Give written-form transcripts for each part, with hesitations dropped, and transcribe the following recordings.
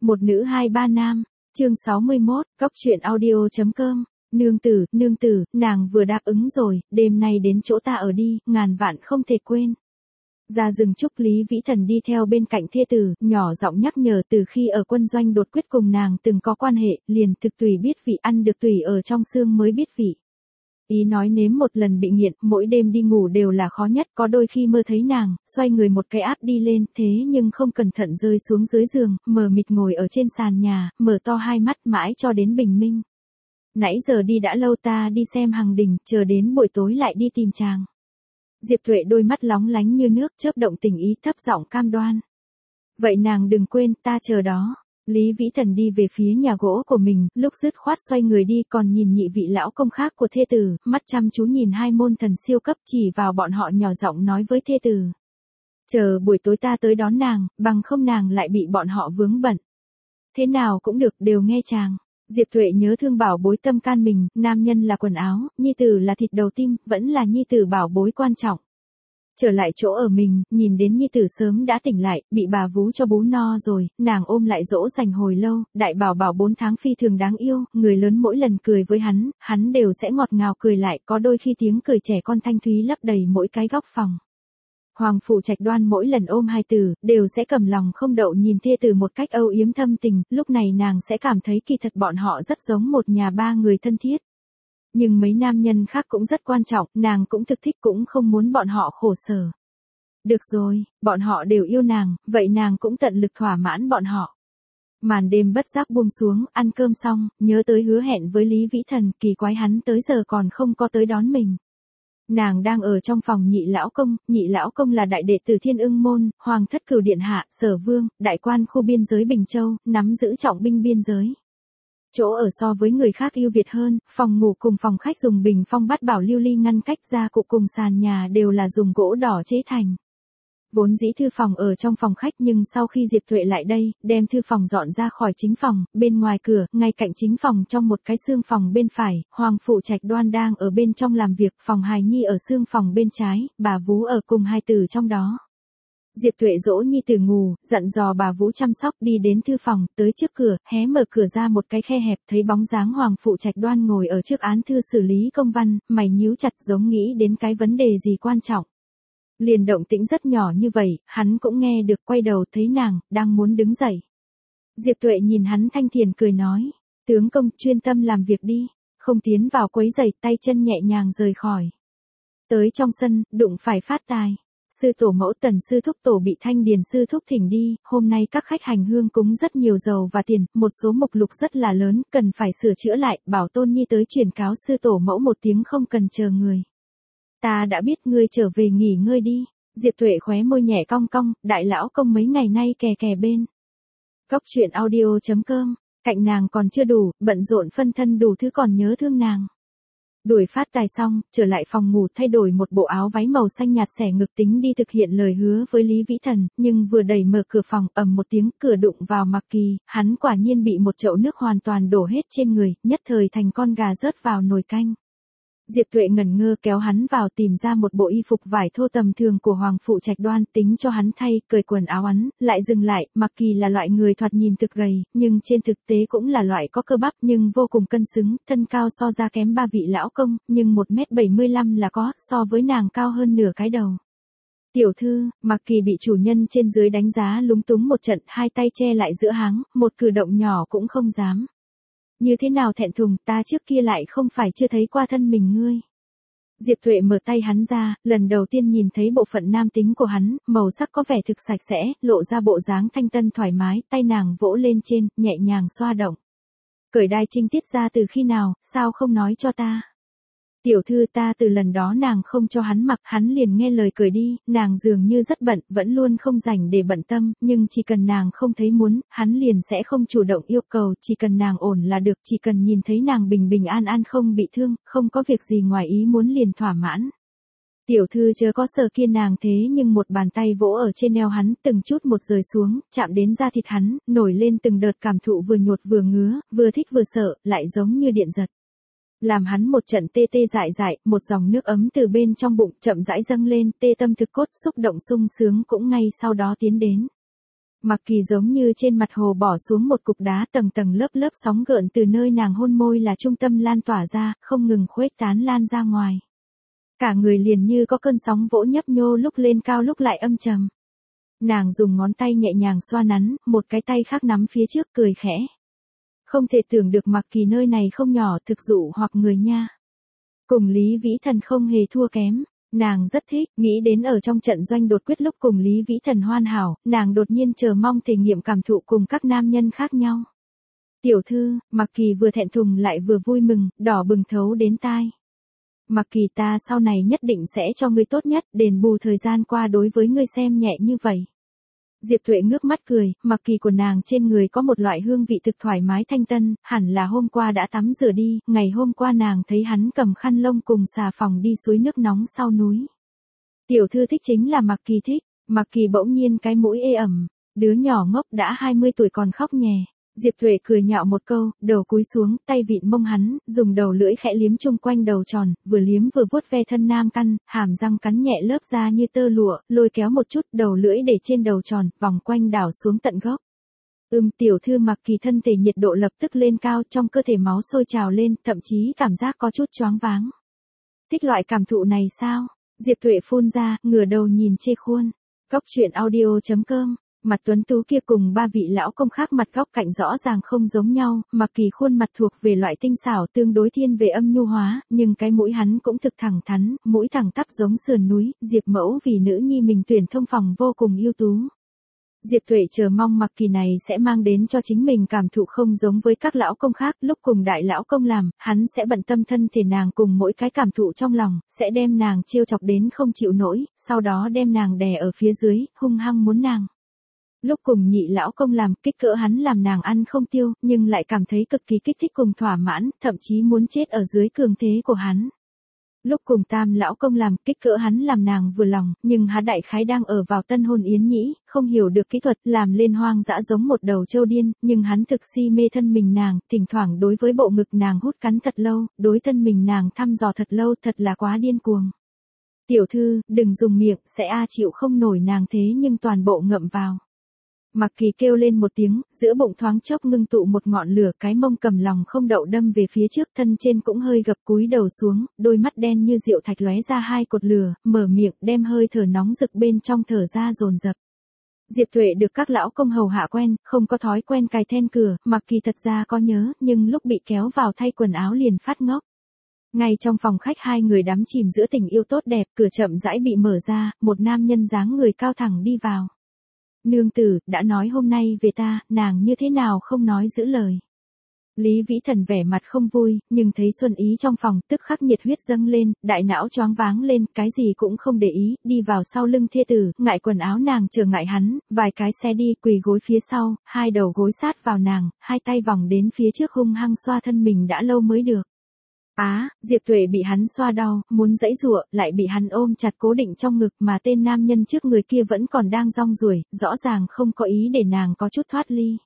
Một nữ hai ba nam, chương 61, góc truyện audio.com, nương tử, nàng vừa đáp ứng rồi, đêm nay đến chỗ ta ở đi, ngàn vạn không thể quên. Ra rừng trúc Lý Vĩ Thần đi theo bên cạnh thê tử, nhỏ giọng nhắc nhở từ khi ở quân doanh đột quyết cùng nàng từng có quan hệ, liền thực tùy biết vị ăn được tùy ở trong xương mới biết vị. Ý nói nếm một lần bị nghiện, mỗi đêm đi ngủ đều là khó nhất, có đôi khi mơ thấy nàng, xoay người một cái áp đi lên, thế nhưng không cẩn thận rơi xuống dưới giường, mờ mịt ngồi ở trên sàn nhà, mở to hai mắt mãi cho đến bình minh. Nãy giờ đi đã lâu, ta đi xem Hằng Đình, chờ đến buổi tối lại đi tìm chàng. Diệp Tuệ đôi mắt lóng lánh như nước, chớp động tình ý, thấp giọng cam đoan. Vậy nàng đừng quên, ta chờ đó. Lý Vĩ Thần đi về phía nhà gỗ của mình, lúc dứt khoát xoay người đi, còn nhìn nhị vị lão công khác của thê tử, mắt chăm chú nhìn hai môn thần siêu cấp, chỉ vào bọn họ nhỏ giọng nói với thê tử. Chờ buổi tối ta tới đón nàng, bằng không nàng lại bị bọn họ vướng bận. Thế nào cũng được, đều nghe chàng. Diệp Tuệ nhớ thương bảo bối tâm can mình, nam nhân là quần áo, nhi tử là thịt đầu tim, vẫn là nhi tử bảo bối quan trọng. Trở lại chỗ ở mình, nhìn đến nhi tử sớm đã tỉnh lại, bị bà vú cho bú no rồi, nàng ôm lại dỗ dành hồi lâu, đại bảo bảo 4 tháng phi thường đáng yêu, người lớn mỗi lần cười với hắn đều sẽ ngọt ngào cười lại, có đôi khi tiếng cười trẻ con thanh thúy lấp đầy mỗi cái góc phòng. Hoàng Phụ Trạch Đoan mỗi lần ôm hai tử, đều sẽ cầm lòng không đậu nhìn thê tử một cách âu yếm thâm tình, lúc này nàng sẽ cảm thấy kỳ thật bọn họ rất giống một nhà ba người thân thiết. Nhưng mấy nam nhân khác cũng rất quan trọng, nàng cũng thực thích, cũng không muốn bọn họ khổ sở. Được rồi, bọn họ đều yêu nàng, vậy nàng cũng tận lực thỏa mãn bọn họ. Màn đêm bất giác buông xuống, ăn cơm xong, nhớ tới hứa hẹn với Lý Vĩ Thần, kỳ quái hắn tới giờ còn không có tới đón mình. Nàng đang ở trong phòng nhị lão công là đại đệ tử Thiên Ưng Môn, Hoàng thất Cửu Điện Hạ, Sở Vương, đại quan khu biên giới Bình Châu, nắm giữ trọng binh biên giới. Chỗ ở so với người khác ưu việt hơn, phòng ngủ cùng phòng khách dùng bình phong bát bảo lưu ly ngăn cách, ra cụ cùng sàn nhà đều là dùng gỗ đỏ chế thành. Vốn dĩ thư phòng ở trong phòng khách, nhưng sau khi Diệp Tuệ lại đây, đem thư phòng dọn ra khỏi chính phòng, bên ngoài cửa, ngay cạnh chính phòng trong một cái xương phòng bên phải, Hoàng Phụ Trạch Đoan đang ở bên trong làm việc, phòng hài nhi ở xương phòng bên trái, bà vú ở cùng hai tử trong đó. Diệp Tuệ dỗ nhi tử ngủ, dặn dò bà vú chăm sóc, đi đến thư phòng, tới trước cửa, hé mở cửa ra một cái khe hẹp, thấy bóng dáng Hoàng Phụ Trạch Đoan ngồi ở trước án thư xử lý công văn, mày nhíu chặt giống nghĩ đến cái vấn đề gì quan trọng. Liền động tĩnh rất nhỏ như vậy, hắn cũng nghe được, quay đầu thấy nàng, đang muốn đứng dậy. Diệp Tuệ nhìn hắn thanh thiền cười nói, tướng công chuyên tâm làm việc đi, không tiến vào quấy rầy, tay chân nhẹ nhàng rời khỏi. Tới trong sân, đụng phải Phát Tài. Sư tổ mẫu Tần sư thúc tổ bị Thanh Điền sư thúc thỉnh đi, hôm nay các khách hành hương cúng rất nhiều dầu và tiền, một số mục lục rất là lớn, cần phải sửa chữa lại, bảo Tôn Nhi tới truyền cáo sư tổ mẫu một tiếng không cần chờ người. Ta đã biết, ngươi trở về nghỉ ngơi đi. Diệp Tuệ khóe môi nhẹ cong cong, đại lão công mấy ngày nay kè kè bên. Góc truyện audio.com, cạnh nàng còn chưa đủ, bận rộn phân thân đủ thứ còn nhớ thương nàng. Đuổi Phát Tài xong, trở lại phòng ngủ thay đổi một bộ áo váy màu xanh nhạt xẻ ngực tính đi thực hiện lời hứa với Lý Vĩ Thần, nhưng vừa đẩy mở cửa phòng, ầm một tiếng, cửa đụng vào Mạc Kỳ, hắn quả nhiên bị một chậu nước hoàn toàn đổ hết trên người, nhất thời thành con gà rớt vào nồi canh. Diệp Tuệ ngẩn ngơ kéo hắn vào, tìm ra một bộ y phục vải thô tầm thường của Hoàng Phụ Trạch Đoan, tính cho hắn thay, cởi quần áo hắn, lại dừng lại. Mạc Kỳ là loại người thoạt nhìn thực gầy, nhưng trên thực tế cũng là loại có cơ bắp, nhưng vô cùng cân xứng, thân cao so ra kém ba vị lão công, nhưng 1m75 là có, so với nàng cao hơn nửa cái đầu. Tiểu thư, Mạc Kỳ bị chủ nhân trên dưới đánh giá lúng túng một trận, hai tay che lại giữa háng, một cử động nhỏ cũng không dám. Như thế nào thẹn thùng, ta trước kia lại không phải chưa thấy qua thân mình ngươi. Diệp Tuệ mở tay hắn ra, lần đầu tiên nhìn thấy bộ phận nam tính của hắn, màu sắc có vẻ thực sạch sẽ, lộ ra bộ dáng thanh tân thoải mái, tay nàng vỗ lên trên, nhẹ nhàng xoa động. Cởi đai trinh tiết ra từ khi nào, sao không nói cho ta? Tiểu thư, ta từ lần đó nàng không cho hắn mặc, hắn liền nghe lời cởi đi, nàng dường như rất bận, vẫn luôn không rảnh để bận tâm, nhưng chỉ cần nàng không thấy muốn, hắn liền sẽ không chủ động yêu cầu, chỉ cần nàng ổn là được, chỉ cần nhìn thấy nàng bình bình an an không bị thương, không có việc gì ngoài ý muốn liền thỏa mãn. Tiểu thư chớ có sợ kia, nàng thế nhưng một bàn tay vỗ ở trên eo hắn, từng chút một rời xuống, chạm đến da thịt hắn, nổi lên từng đợt cảm thụ vừa nhột vừa ngứa, vừa thích vừa sợ, lại giống như điện giật. Làm hắn một trận tê tê dại dại, một dòng nước ấm từ bên trong bụng chậm rãi dâng lên, tê tâm thực cốt, xúc động sung sướng cũng ngay sau đó tiến đến. Mặc Kỳ giống như trên mặt hồ bỏ xuống một cục đá, tầng tầng lớp lớp sóng gợn từ nơi nàng hôn môi là trung tâm lan tỏa ra, không ngừng khuếch tán lan ra ngoài. Cả người liền như có cơn sóng vỗ nhấp nhô, lúc lên cao lúc lại âm trầm. Nàng dùng ngón tay nhẹ nhàng xoa nắn, một cái tay khác nắm phía trước cười khẽ. Không thể tưởng được Mặc Kỳ nơi này không nhỏ, thực dụ hoặc người nha. Cùng Lý Vĩ Thần không hề thua kém. Nàng rất thích, nghĩ đến ở trong trận doanh đột quyết lúc cùng Lý Vĩ Thần hoàn hảo, nàng đột nhiên chờ mong thể nghiệm cảm thụ cùng các nam nhân khác nhau. Tiểu thư, Mặc Kỳ vừa thẹn thùng lại vừa vui mừng, đỏ bừng thấu đến tai. Mặc Kỳ, ta sau này nhất định sẽ cho ngươi tốt nhất, đền bù thời gian qua đối với ngươi xem nhẹ như vậy. Diệp Tuệ ngước mắt cười, Mặc Kỳ của nàng trên người có một loại hương vị thực thoải mái thanh tân, hẳn là hôm qua đã tắm rửa đi, ngày hôm qua nàng thấy hắn cầm khăn lông cùng xà phòng đi suối nước nóng sau núi. Tiểu thư thích chính là Mặc Kỳ thích. Mặc Kỳ bỗng nhiên cái mũi ê ẩm, đứa nhỏ ngốc đã 20 tuổi còn khóc nhè. Diệp Tuệ cười nhạo một câu, đầu cúi xuống, tay vịn mông hắn, dùng đầu lưỡi khẽ liếm chung quanh đầu tròn, vừa liếm vừa vuốt ve thân nam căn, hàm răng cắn nhẹ lớp da như tơ lụa, lôi kéo một chút, đầu lưỡi để trên đầu tròn, vòng quanh đảo xuống tận gốc. Tiểu thư Mặc Kỳ thân thể nhiệt độ lập tức lên cao, trong cơ thể máu sôi trào lên, thậm chí cảm giác có chút choáng váng. Thích loại cảm thụ này sao? Diệp Tuệ phun ra, ngửa đầu nhìn chê khuôn. Cóc truyện audio.com. Mặt tuấn tú kia cùng ba vị lão công khác mặt góc cạnh rõ ràng không giống nhau, Mặc Kỳ khuôn mặt thuộc về loại tinh xảo tương đối thiên về âm nhu hóa, nhưng cái mũi hắn cũng thực thẳng thắn, mũi thẳng tắp giống sườn núi, Diệp mẫu vì nữ nhi mình tuyển thông phòng vô cùng ưu tú. Diệp Tuệ chờ mong Mặc Kỳ này sẽ mang đến cho chính mình cảm thụ không giống với các lão công khác, lúc cùng đại lão công làm, hắn sẽ bận tâm thân thể nàng cùng mỗi cái cảm thụ trong lòng, sẽ đem nàng trêu chọc đến không chịu nổi, sau đó đem nàng đè ở phía dưới, hung hăng muốn nàng. Lúc cùng nhị lão công làm, kích cỡ hắn làm nàng ăn không tiêu, nhưng lại cảm thấy cực kỳ kích thích cùng thỏa mãn, thậm chí muốn chết ở dưới cường thế của hắn. Lúc cùng tam lão công làm, kích cỡ hắn làm nàng vừa lòng, nhưng hắn đại khái đang ở vào tân hôn yến nhĩ, không hiểu được kỹ thuật, làm lên hoang dã giống một đầu trâu điên, nhưng hắn thực si mê thân mình nàng, thỉnh thoảng đối với bộ ngực nàng hút cắn thật lâu, đối thân mình nàng thăm dò thật lâu, thật là quá điên cuồng. Tiểu thư, đừng dùng miệng, sẽ chịu không nổi nàng thế nhưng toàn bộ ngậm vào. Mặc Kỳ kêu lên một tiếng, giữa bụng thoáng chốc ngưng tụ một ngọn lửa, cái mông cầm lòng không đậu đâm về phía trước, thân trên cũng hơi gập cúi đầu xuống, đôi mắt đen như rượu thạch lóe ra hai cột lửa, mở miệng đem hơi thở nóng rực bên trong thở ra dồn dập. Diệp Tuệ được các lão công hầu hạ quen, không có thói quen cài then cửa, Mặc Kỳ thật ra có nhớ, nhưng lúc bị kéo vào thay quần áo liền phát ngốc. Ngay trong phòng khách hai người đắm chìm giữa tình yêu tốt đẹp, cửa chậm rãi bị mở ra, một nam nhân dáng người cao thẳng đi vào. Nương tử, đã nói hôm nay về ta, nàng như thế nào không nói giữ lời. Lý Vĩ Thần vẻ mặt không vui, nhưng thấy Xuân Ý trong phòng, tức khắc nhiệt huyết dâng lên, đại não choáng váng lên, cái gì cũng không để ý, đi vào sau lưng thê tử, ngại quần áo nàng chờ ngại hắn, vài cái xe đi, quỳ gối phía sau, hai đầu gối sát vào nàng, hai tay vòng đến phía trước hung hăng xoa thân mình đã lâu mới được. Diệp Tuệ bị hắn xoa đau, muốn giãy giụa, lại bị hắn ôm chặt cố định trong ngực, mà tên nam nhân trước người kia vẫn còn đang rong ruổi, rõ ràng không có ý để nàng có chút thoát ly.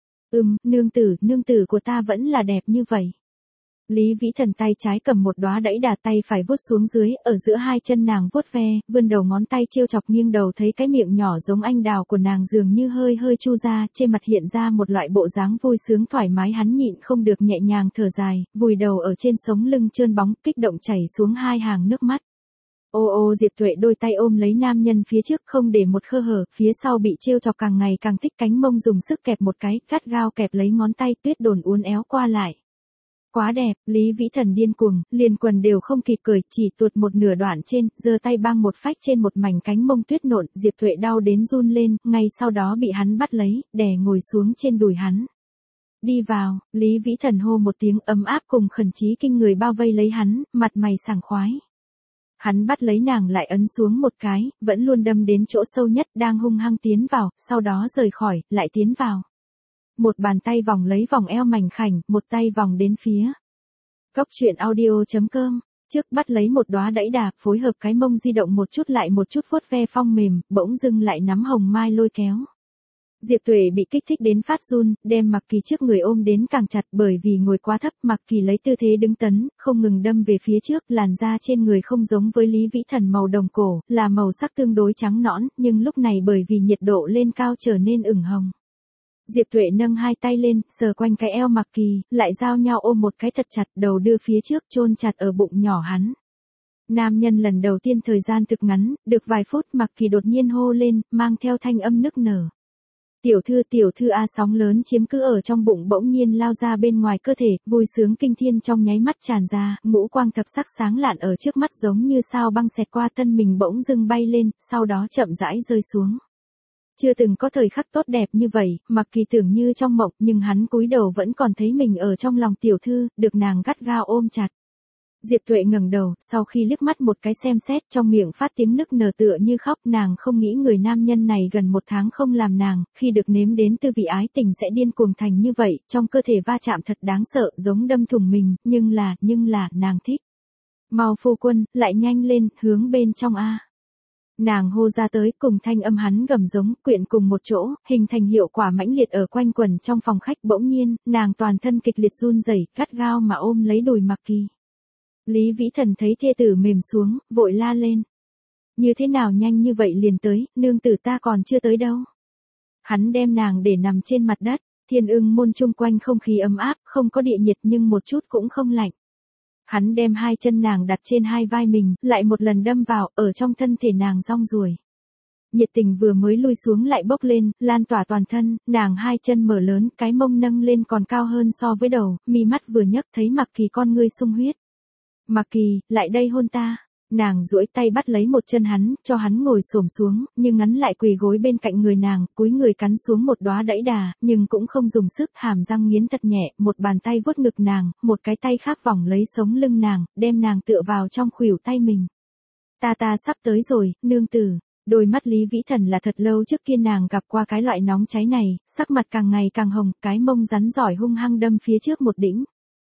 Nương tử của ta vẫn là đẹp như vậy. Lý Vĩ Thần tay trái cầm một đóa đẫy đà, tay phải vuốt xuống dưới, ở giữa hai chân nàng vuốt ve, vươn đầu ngón tay trêu chọc, nghiêng đầu thấy cái miệng nhỏ giống anh đào của nàng dường như hơi hơi chu ra, trên mặt hiện ra một loại bộ dáng vui sướng thoải mái, hắn nhịn không được nhẹ nhàng thở dài, vùi đầu ở trên sống lưng trơn bóng, kích động chảy xuống hai hàng nước mắt. Ô Diệp Tuệ đôi tay ôm lấy nam nhân phía trước không để một khe hở, phía sau bị trêu chọc càng ngày càng thích, cánh mông dùng sức kẹp một cái, gắt gao kẹp lấy ngón tay, tuyết đồn uốn éo qua lại. Quá đẹp, Lý Vĩ Thần điên cuồng, liền quần đều không kịp cởi, chỉ tuột một nửa đoạn trên, giơ tay băng một phách trên một mảnh cánh mông tuyết nộn, Diệp Tuệ đau đến run lên, ngay sau đó bị hắn bắt lấy, đè ngồi xuống trên đùi hắn. Đi vào, Lý Vĩ Thần hô một tiếng ấm áp cùng khẩn trí kinh người bao vây lấy hắn, mặt mày sảng khoái. Hắn bắt lấy nàng lại ấn xuống một cái, vẫn luôn đâm đến chỗ sâu nhất, đang hung hăng tiến vào, sau đó rời khỏi, lại tiến vào. Một bàn tay vòng lấy vòng eo mảnh khảnh, một tay vòng đến phía. Cóc truyện audio.com, trước bắt lấy một đóa đẫy đà, phối hợp cái mông di động một chút lại một chút vuốt ve phong mềm, bỗng dưng lại nắm hồng mai lôi kéo. Diệp Tuệ bị kích thích đến phát run, đem Mạc Kỳ trước người ôm đến càng chặt, bởi vì ngồi quá thấp, Mạc Kỳ lấy tư thế đứng tấn, không ngừng đâm về phía trước, làn da trên người không giống với Lý Vĩ Thần màu đồng cổ, là màu sắc tương đối trắng nõn, nhưng lúc này bởi vì nhiệt độ lên cao trở nên ửng hồng. Diệp Tuệ nâng hai tay lên, sờ quanh cái eo Mạc Kỳ, lại giao nhau ôm một cái thật chặt, đầu đưa phía trước chôn chặt ở bụng nhỏ hắn. Nam nhân lần đầu tiên thời gian thực ngắn, được vài phút Mạc Kỳ đột nhiên hô lên, mang theo thanh âm nức nở. Tiểu thư a, sóng lớn chiếm cứ ở trong bụng bỗng nhiên lao ra bên ngoài cơ thể, vui sướng kinh thiên trong nháy mắt tràn ra, ngũ quang thập sắc sáng lạn ở trước mắt giống như sao băng xẹt qua thân mình bỗng dưng bay lên, sau đó chậm rãi rơi xuống. Chưa từng có thời khắc tốt đẹp như vậy, Mạc Kỳ tưởng như trong mộng, nhưng hắn cúi đầu vẫn còn thấy mình ở trong lòng tiểu thư, được nàng gắt gao ôm chặt. Diệp Tuệ ngẩng đầu, sau khi liếc mắt một cái xem xét, trong miệng phát tiếng nức nở tựa như khóc, nàng không nghĩ người nam nhân này gần một tháng không làm nàng, khi được nếm đến tư vị ái tình sẽ điên cuồng thành như vậy, trong cơ thể va chạm thật đáng sợ, giống đâm thủng mình, nhưng là, nàng thích. Mau phu quân, lại nhanh lên, hướng bên trong a. Nàng hô ra tới, cùng thanh âm hắn gầm giống, quyện cùng một chỗ, hình thành hiệu quả mãnh liệt ở quanh quần trong phòng khách. Bỗng nhiên, nàng toàn thân kịch liệt run rẩy, gắt gao mà ôm lấy đùi Mạc Kỳ. Lý Vĩ Thần thấy thê tử mềm xuống, vội la lên. Như thế nào nhanh như vậy liền tới, nương tử ta còn chưa tới đâu. Hắn đem nàng để nằm trên mặt đất, Thiên Ưng môn chung quanh không khí ấm áp, không có địa nhiệt nhưng một chút cũng không lạnh. Hắn đem hai chân nàng đặt trên hai vai mình, lại một lần đâm vào, ở trong thân thể nàng rong ruổi. Nhiệt tình vừa mới lui xuống lại bốc lên, lan tỏa toàn thân, nàng hai chân mở lớn, cái mông nâng lên còn cao hơn so với đầu, mi mắt vừa nhấc thấy Mạc Kỳ con ngươi sung huyết. Mạc Kỳ, lại đây hôn ta. Nàng duỗi tay bắt lấy một chân hắn, cho hắn ngồi xổm xuống, nhưng hắn lại quỳ gối bên cạnh người nàng, cúi người cắn xuống một đóa đẫy đà, nhưng cũng không dùng sức, hàm răng nghiến thật nhẹ, một bàn tay vuốt ngực nàng, một cái tay khác vòng lấy sống lưng nàng, đem nàng tựa vào trong khuỷu tay mình. Ta sắp tới rồi, nương tử. Đôi mắt Lý Vĩ Thần là thật lâu trước kia nàng gặp qua cái loại nóng cháy này, sắc mặt càng ngày càng hồng, cái mông rắn giỏi hung hăng đâm phía trước một đỉnh.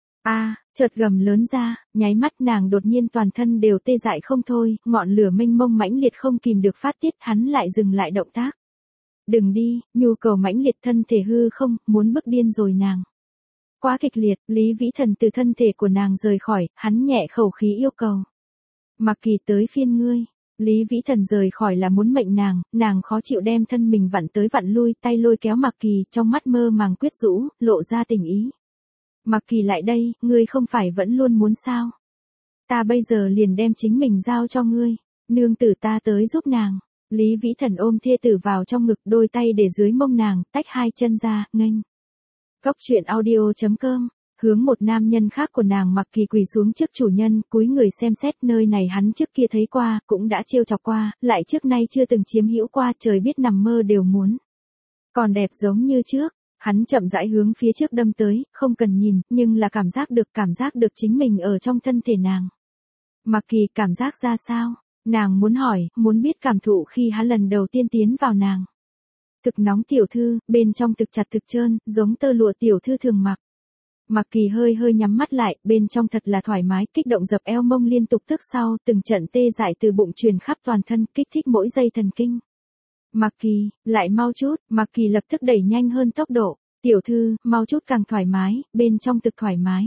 Chợt gầm lớn ra, nháy mắt nàng đột nhiên toàn thân đều tê dại không thôi, ngọn lửa mênh mông mãnh liệt không kìm được phát tiết, hắn lại dừng lại động tác. Đừng đi, nhu cầu mãnh liệt thân thể hư không, muốn bức điên rồi nàng. Quá kịch liệt, Lý Vĩ Thần từ thân thể của nàng rời khỏi, hắn nhẹ khẩu khí yêu cầu. Mạc Kỳ tới phiên ngươi. Lý Vĩ Thần rời khỏi là muốn mệnh nàng khó chịu đem thân mình vặn tới vặn lui, tay lôi kéo Mạc Kỳ, trong mắt mơ màng quyết rũ, lộ ra tình ý. Mạc Kỳ lại đây, ngươi không phải vẫn luôn muốn sao? Ta bây giờ liền đem chính mình giao cho ngươi, nương tử ta tới giúp nàng. Lý Vĩ Thần ôm thê tử vào trong ngực, đôi tay để dưới mông nàng, tách hai chân ra, nghênh. Cốc truyện audio.com. Hướng một nam nhân khác của nàng Mạc Kỳ quỳ xuống trước chủ nhân, cúi người xem xét, nơi này hắn trước kia thấy qua, cũng đã trêu chọc qua, lại trước nay chưa từng chiếm hữu qua, trời biết nằm mơ đều muốn. Còn đẹp giống như trước. Hắn chậm rãi hướng phía trước đâm tới, không cần nhìn, nhưng là cảm giác được chính mình ở trong thân thể nàng. Mạc Kỳ cảm giác ra sao? Nàng muốn hỏi, muốn biết cảm thụ khi hắn lần đầu tiên tiến vào nàng. Thực nóng tiểu thư, bên trong thực chặt thực trơn, giống tơ lụa tiểu thư thường mặc. Mạc Kỳ hơi nhắm mắt lại, bên trong thật là thoải mái, kích động dập eo mông liên tục tức sau, từng trận tê dại từ bụng truyền khắp toàn thân, kích thích mỗi dây thần kinh. Mạc Kỳ, lại mau chút, Mạc Kỳ lập tức đẩy nhanh hơn tốc độ. Tiểu thư, mau chút càng thoải mái, bên trong thực thoải mái.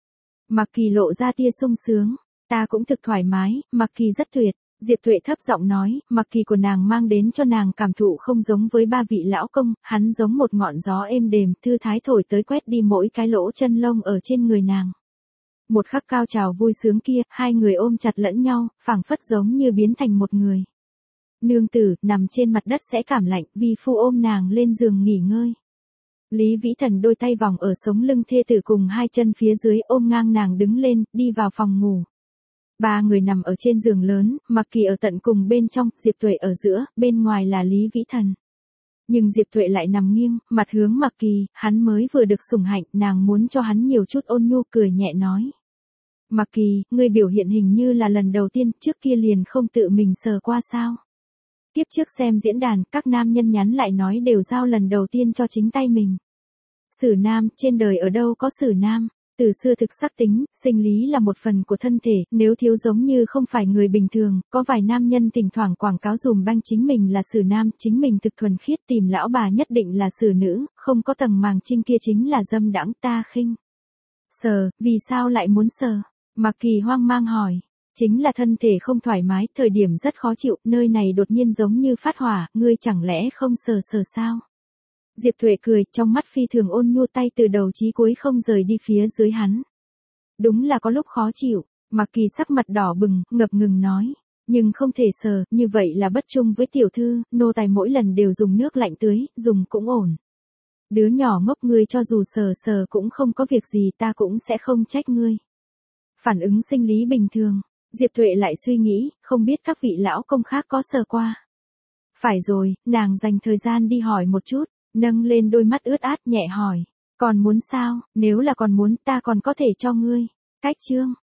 Mạc Kỳ lộ ra tia sung sướng. Ta cũng thực thoải mái, Mạc Kỳ rất tuyệt. Diệp Tuệ thấp giọng nói, Mạc Kỳ của nàng mang đến cho nàng cảm thụ không giống với ba vị lão công, hắn giống một ngọn gió êm đềm, thư thái thổi tới quét đi mỗi cái lỗ chân lông ở trên người nàng. Một khắc cao trào vui sướng kia, hai người ôm chặt lẫn nhau, phảng phất giống như biến thành một người. Nương tử, nằm trên mặt đất sẽ cảm lạnh, vi phu ôm nàng lên giường nghỉ ngơi. Lý Vĩ Thần đôi tay vòng ở sống lưng thê tử cùng hai chân phía dưới ôm ngang nàng đứng lên, đi vào phòng ngủ. Ba người nằm ở trên giường lớn, Mạc Kỳ ở tận cùng bên trong, Diệp Tuệ ở giữa, bên ngoài là Lý Vĩ Thần. Nhưng Diệp Tuệ lại nằm nghiêng, mặt hướng Mạc Kỳ, hắn mới vừa được sủng hạnh, nàng muốn cho hắn nhiều chút ôn nhu, cười nhẹ nói. Mạc Kỳ, ngươi biểu hiện hình như là lần đầu tiên, trước kia liền không tự mình sờ qua sao? Tiếp trước xem diễn đàn, các nam nhân nhắn lại nói đều giao lần đầu tiên cho chính tay mình. Sử nam, trên đời ở đâu có sử nam? Từ xưa thực sắc tính, sinh lý là một phần của thân thể, nếu thiếu giống như không phải người bình thường, có vài nam nhân thỉnh thoảng quảng cáo dùm banh chính mình là sử nam, chính mình thực thuần khiết tìm lão bà nhất định là sử nữ, không có tầng màng trinh kia chính là dâm đãng ta khinh. Sờ, vì sao lại muốn sờ? Mạc Kỳ hoang mang hỏi. Chính là thân thể không thoải mái, thời điểm rất khó chịu, nơi này đột nhiên giống như phát hỏa, ngươi chẳng lẽ không sờ sờ sao? Diệp Tuệ cười, trong mắt phi thường ôn nhu tay từ đầu chí cuối không rời đi phía dưới hắn. Đúng là có lúc khó chịu, Mạc Kỳ sắc mặt đỏ bừng, ngập ngừng nói. Nhưng không thể sờ, như vậy là bất trung với tiểu thư, nô tài mỗi lần đều dùng nước lạnh tưới, dùng cũng ổn. Đứa nhỏ ngốc ngươi cho dù sờ sờ cũng không có việc gì ta cũng sẽ không trách ngươi. Phản ứng sinh lý bình thường, Diệp Tuệ lại suy nghĩ, không biết các vị lão công khác có sờ qua. Phải rồi, nàng dành thời gian đi hỏi một chút, nâng lên đôi mắt ướt át nhẹ hỏi. Còn muốn sao, nếu là còn muốn ta còn có thể cho ngươi. Cách chương.